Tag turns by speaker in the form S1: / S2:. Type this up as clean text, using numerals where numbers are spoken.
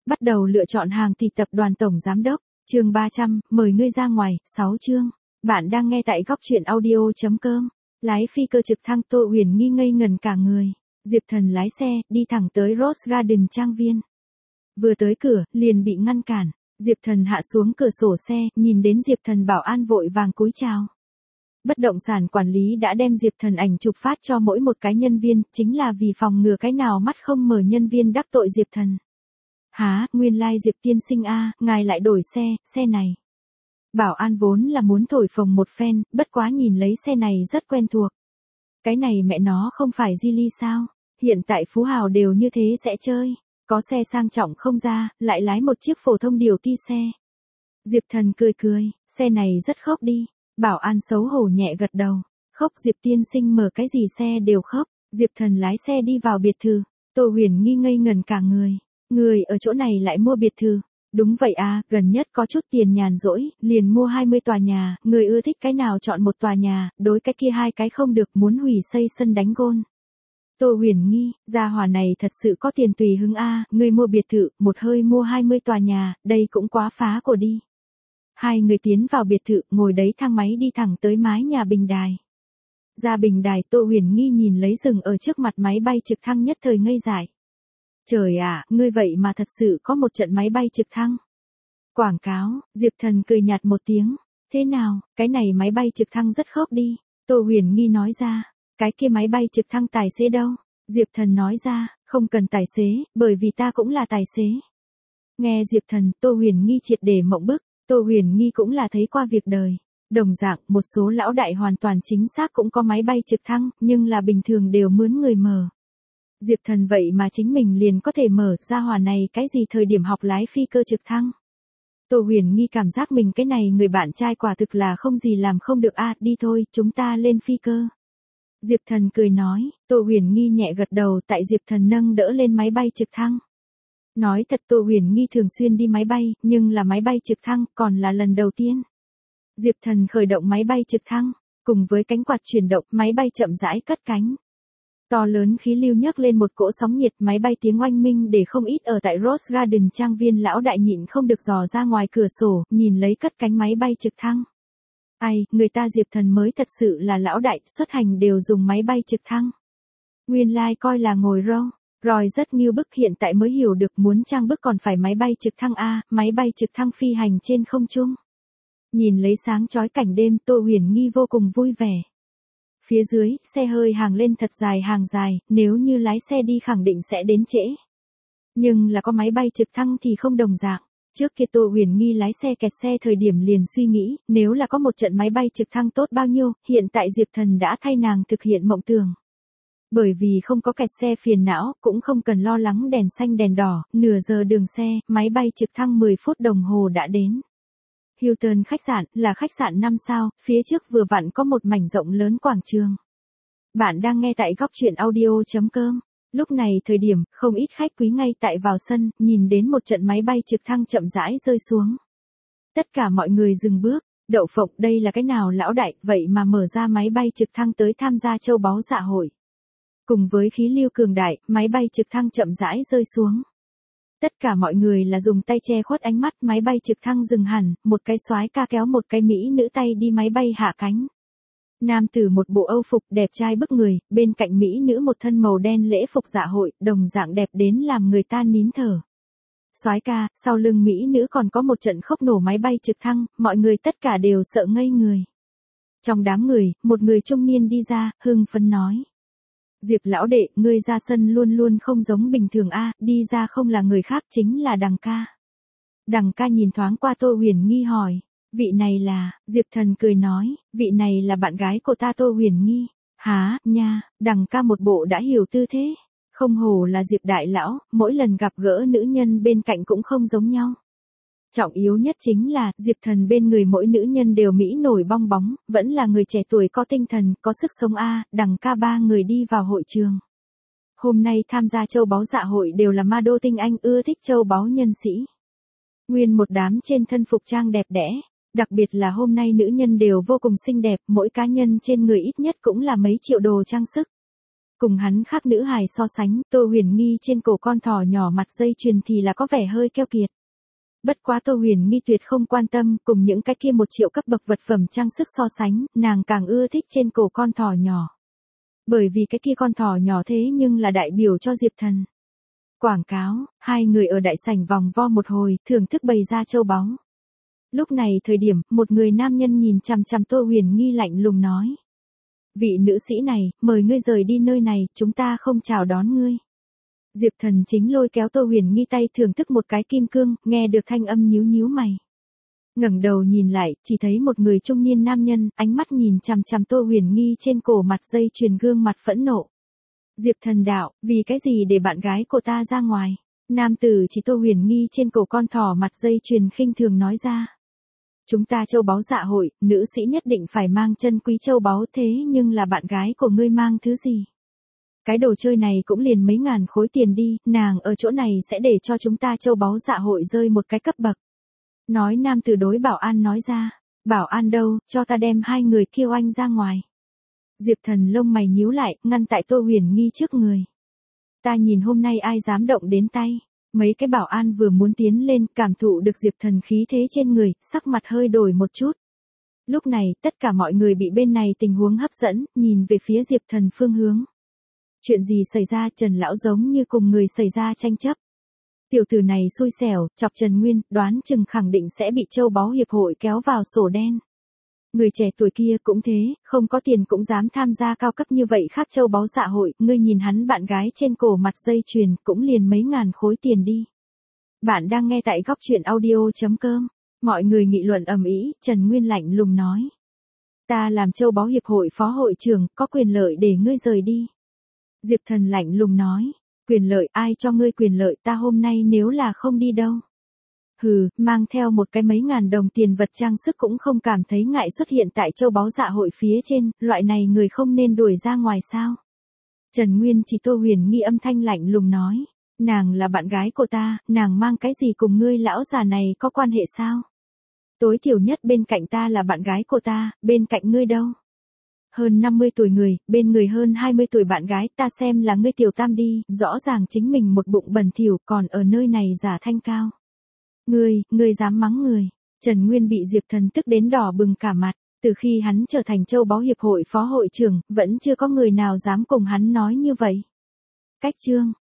S1: Bắt đầu lựa chọn hàng thì tập đoàn tổng giám đốc, chương 300, mời ngươi ra ngoài, 6 chương. Bạn đang nghe tại góc truyện audio.com. Lái phi cơ trực thăng Tô Huyền Nghi ngây ngần cả người. Diệp Thần lái xe, đi thẳng tới Rose Garden trang viên. Vừa tới cửa, liền bị ngăn cản. Diệp Thần hạ xuống cửa sổ xe, nhìn đến Diệp Thần bảo an vội vàng cúi chào. Bất động sản quản lý đã đem Diệp Thần ảnh chụp phát cho mỗi một cái nhân viên, chính là vì phòng ngừa cái nào mắt không mở nhân viên đắc tội Diệp Thần. Hả, nguyên lai Diệp tiên sinh a, ngài lại đổi xe này. Bảo an vốn là muốn thổi phồng một phen, bất quá nhìn lấy xe này rất quen thuộc. Cái này mẹ nó không phải Geely sao, hiện tại phú hào đều như thế sẽ chơi, có xe sang trọng không ra, lại lái một chiếc phổ thông điều ti xe. Diệp Thần cười, xe này rất khốc đi, bảo an xấu hổ nhẹ gật đầu, khốc Diệp tiên sinh mở cái gì xe đều khốc, Diệp Thần lái xe đi vào biệt thự, Tô Huyền Nghi ngây ngần cả người ở chỗ này lại mua biệt thự. Đúng vậy à, gần nhất có chút tiền nhàn rỗi, liền mua 20 tòa nhà, người ưa thích cái nào chọn một tòa nhà, đối cái kia hai cái không được muốn hủy xây sân đánh gôn. Tô Huyền Nghi, gia hỏa này thật sự có tiền tùy hứng a, người mua biệt thự, một hơi mua 20 tòa nhà, đây cũng quá phá của đi. Hai người tiến vào biệt thự, ngồi đấy thang máy đi thẳng tới mái nhà bình đài. Ra bình đài Tô Huyền Nghi nhìn lấy rừng ở trước mặt máy bay trực thăng nhất thời ngây dại. Trời ạ, ngươi vậy mà thật sự có một trận máy bay trực thăng. Quảng cáo, Diệp Thần cười nhạt một tiếng. Thế nào, cái này máy bay trực thăng rất khớp đi. Tô Huyền Nghi nói ra, cái kia máy bay trực thăng tài xế đâu? Diệp Thần nói ra, không cần tài xế, bởi vì ta cũng là tài xế. Nghe Diệp Thần, Tô Huyền Nghi triệt để mộng bức, Tô Huyền Nghi cũng là thấy qua việc đời. Đồng dạng, một số lão đại hoàn toàn chính xác cũng có máy bay trực thăng, nhưng là bình thường đều mướn người mở. Diệp Thần vậy mà chính mình liền có thể mở ra hỏa này cái gì thời điểm học lái phi cơ trực thăng. Tô Huyền Nghi cảm giác mình cái này người bạn trai quả thực là không gì làm không được a, đi thôi, chúng ta lên phi cơ. Diệp Thần cười nói, Tô Huyền Nghi nhẹ gật đầu tại Diệp Thần nâng đỡ lên máy bay trực thăng. Nói thật Tô Huyền Nghi thường xuyên đi máy bay, nhưng là máy bay trực thăng còn là lần đầu tiên. Diệp Thần khởi động máy bay trực thăng, cùng với cánh quạt chuyển động, máy bay chậm rãi cất cánh. To lớn khí lưu nhấc lên một cỗ sóng nhiệt, máy bay tiếng oanh minh để không ít ở tại Rose Garden trang viên lão đại nhịn không được dò ra ngoài cửa sổ, nhìn lấy cất cánh máy bay trực thăng. Ai, người ta Diệp Thần mới thật sự là lão đại, xuất hành đều dùng máy bay trực thăng. Nguyên lai coi là ngồi Roy rất nghiêu bức, hiện tại mới hiểu được muốn trang bức còn phải máy bay trực thăng a, máy bay trực thăng phi hành trên không trung. Nhìn lấy sáng chói cảnh đêm, Tô Huyền Nghi vô cùng vui vẻ. Phía dưới, xe hơi hàng lên thật dài, nếu như lái xe đi khẳng định sẽ đến trễ. Nhưng là có máy bay trực thăng thì không đồng dạng. Trước kia Tô Huyền Nghi lái xe kẹt xe thời điểm liền suy nghĩ, nếu là có một trận máy bay trực thăng tốt bao nhiêu, hiện tại Diệp Thần đã thay nàng thực hiện mộng tưởng. Bởi vì không có kẹt xe phiền não, cũng không cần lo lắng đèn xanh đèn đỏ, nửa giờ đường xe, máy bay trực thăng 10 phút đồng hồ đã đến. Hilton khách sạn là khách sạn 5 sao, phía trước vừa vặn có một mảnh rộng lớn quảng trường. Bạn đang nghe tại góc truyện audio.com. Lúc này thời điểm, không ít khách quý ngay tại vào sân, nhìn đến một trận máy bay trực thăng chậm rãi rơi xuống. Tất cả mọi người dừng bước, đậu phộng, đây là cái nào lão đại, vậy mà mở ra máy bay trực thăng tới tham gia châu báu dạ hội. Cùng với khí lưu cường đại, máy bay trực thăng chậm rãi rơi xuống. Tất cả mọi người là dùng tay che khuất ánh mắt, máy bay trực thăng dừng hẳn, một cái soái ca kéo một cái mỹ nữ tay đi máy bay hạ cánh. Nam tử một bộ âu phục đẹp trai bức người, bên cạnh mỹ nữ một thân màu đen lễ phục dạ hội, đồng dạng đẹp đến làm người ta nín thở. Soái ca, sau lưng mỹ nữ còn có một trận khốc nổ máy bay trực thăng, mọi người tất cả đều sợ ngây người. Trong đám người, một người trung niên đi ra, hưng phấn nói. Diệp lão đệ, ngươi ra sân luôn luôn không giống bình thường a, đi ra không là người khác chính là Đằng ca. Đằng ca nhìn thoáng qua Tô Huyền Nghi hỏi, vị này là, Diệp Thần cười nói, vị này là bạn gái của ta Tô Huyền Nghi. Hả, nha, Đằng ca một bộ đã hiểu tư thế, không hổ là Diệp đại lão, mỗi lần gặp gỡ nữ nhân bên cạnh cũng không giống nhau. Trọng yếu nhất chính là, Diệp Thần bên người mỗi nữ nhân đều mỹ nổi bong bóng, vẫn là người trẻ tuổi có tinh thần, có sức sống a. Đằng ca ba người đi vào hội trường. Hôm nay tham gia châu báu dạ hội đều là ma đô tinh anh ưa thích châu báu nhân sĩ. Nguyên một đám trên thân phục trang đẹp đẽ, đặc biệt là hôm nay nữ nhân đều vô cùng xinh đẹp, mỗi cá nhân trên người ít nhất cũng là mấy triệu đồ trang sức. Cùng hắn khác nữ hài so sánh, Tô Huyền Nghi trên cổ con thỏ nhỏ mặt dây chuyền thì là có vẻ hơi keo kiệt. Bất quá Tô Huyền Nghi tuyệt không quan tâm, cùng những cái kia 1 triệu cấp bậc vật phẩm trang sức so sánh, nàng càng ưa thích trên cổ con thỏ nhỏ. Bởi vì cái kia con thỏ nhỏ thế nhưng là đại biểu cho Diệp Thần. Quảng cáo, hai người ở đại sảnh vòng vo một hồi, thưởng thức bày ra châu báu. Lúc này thời điểm, một người nam nhân nhìn chằm chằm Tô Huyền Nghi lạnh lùng nói. Vị nữ sĩ này, mời ngươi rời đi nơi này, chúng ta không chào đón ngươi. Diệp Thần chính lôi kéo Tô Huyền Nghi tay thưởng thức một cái kim cương, nghe được thanh âm nhíu nhíu mày. Ngẩng đầu nhìn lại, chỉ thấy một người trung niên nam nhân, ánh mắt nhìn chằm chằm Tô Huyền Nghi trên cổ mặt dây chuyền gương mặt phẫn nộ. Diệp Thần đạo, vì cái gì để bạn gái của ta ra ngoài? Nam tử chỉ Tô Huyền Nghi trên cổ con thỏ mặt dây chuyền khinh thường nói ra. Chúng ta châu báu dạ hội, nữ sĩ nhất định phải mang chân quý châu báu thế nhưng là bạn gái của ngươi mang thứ gì? Cái đồ chơi này cũng liền mấy ngàn khối tiền đi, nàng ở chỗ này sẽ để cho chúng ta châu báu dạ hội rơi một cái cấp bậc. Nói nam tử đối bảo an nói ra, bảo an đâu, cho ta đem hai người kêu anh ra ngoài. Diệp Thần lông mày nhíu lại, ngăn tại Tô Huyền Nghi trước người. Ta nhìn hôm nay ai dám động đến tay. Mấy cái bảo an vừa muốn tiến lên, cảm thụ được Diệp Thần khí thế trên người, sắc mặt hơi đổi một chút. Lúc này, tất cả mọi người bị bên này tình huống hấp dẫn, nhìn về phía Diệp Thần phương hướng. Chuyện gì xảy ra? Trần lão giống như cùng người xảy ra tranh chấp. Tiểu tử này xui xẻo, chọc Trần Nguyên, đoán chừng khẳng định sẽ bị châu báu hiệp hội kéo vào sổ đen. Người trẻ tuổi kia cũng thế, không có tiền cũng dám tham gia cao cấp như vậy khác châu báu dạ hội, ngươi nhìn hắn bạn gái trên cổ mặt dây chuyền cũng liền mấy ngàn khối tiền đi. Bạn đang nghe tại góc truyện audio.com, mọi người nghị luận ầm ĩ, Trần Nguyên lạnh lùng nói. Ta làm châu báu hiệp hội phó hội trưởng, có quyền lợi để ngươi rời đi. Diệp Thần lạnh lùng nói, quyền lợi ai cho ngươi quyền lợi ta hôm nay nếu là không đi đâu. Hừ, mang theo một cái mấy ngàn đồng tiền vật trang sức cũng không cảm thấy ngại xuất hiện tại châu báu dạ hội phía trên, loại này người không nên đuổi ra ngoài sao. Trần Nguyên chỉ Tô Huyền Nghi âm thanh lạnh lùng nói, nàng là bạn gái của ta, nàng mang cái gì cùng ngươi lão già này có quan hệ sao? Tối thiểu nhất bên cạnh ta là bạn gái của ta, bên cạnh ngươi đâu? Hơn 50 tuổi người, bên người hơn 20 tuổi bạn gái, ta xem là ngươi tiểu tam đi, rõ ràng chính mình một bụng bẩn thỉu còn ở nơi này giả thanh cao. Ngươi dám mắng người. Trần Nguyên bị Diệp Thần tức đến đỏ bừng cả mặt, từ khi hắn trở thành châu báu hiệp hội phó hội trưởng, vẫn chưa có người nào dám cùng hắn nói như vậy. Cách chương